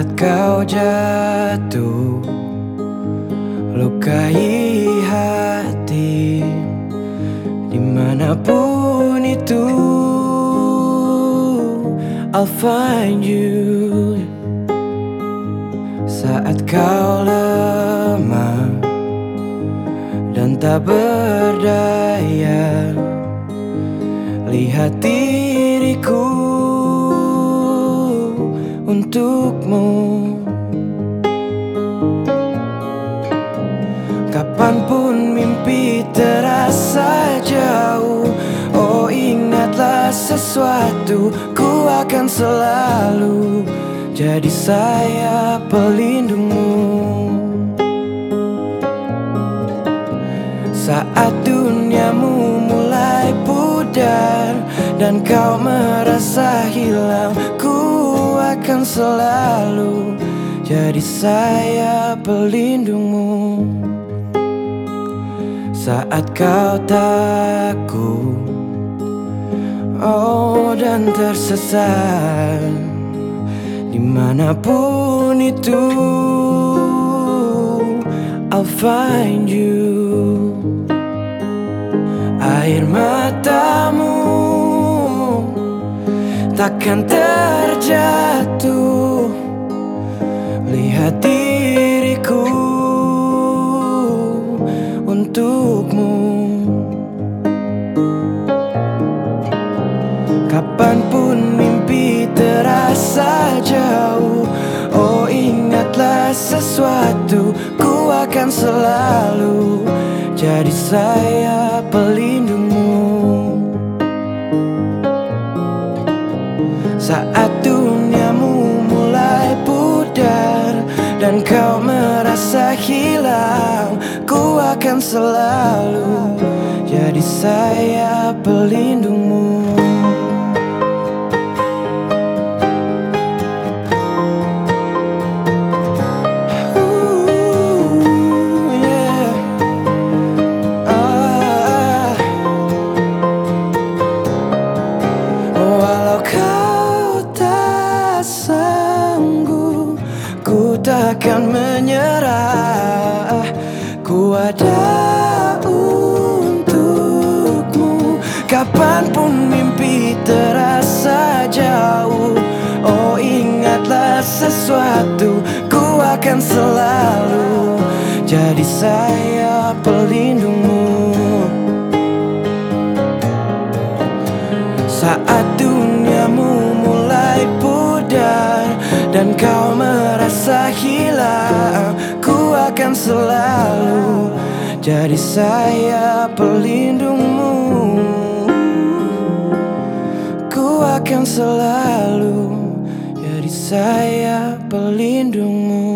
Saat kau jatuh, lukai hati, dimanapun itu, I'll find you. Saat kau lemah dan tak berdaya, lihat diriku untukmu. Kapanpun mimpi terasa jauh, oh ingatlah sesuatu, ku akan selalu jadi sayap pelindungmu. Saat duniamu mulai pudar dan kau merasa hilang, ku akan selalu jadi sayap pelindungmu. Saat kau takut, oh dan tersesat, dimanapun itu, I'll find you. Air matamu takkan terjatuh, lihat diriku untukmu. Kapanpun mimpi terasa jauh, oh ingatlah sesuatu, ku akan selalu jadi sayap pelindungmu. Saat duniamu mulai pudar dan kau merasa hilang, ku akan selalu jadi sayap pelindungmu. Ku takkan menyerah, ku ada untukmu. Kapanpun mimpi terasa jauh, oh ingatlah sesuatu, ku akan selalu jadi sayap pelindungmu. Saat duniamu mulai pudar dan kau merasa hilang, ku akan selalu jadi sayap pelindungmu. Ku akan selalu jadi sayap pelindungmu.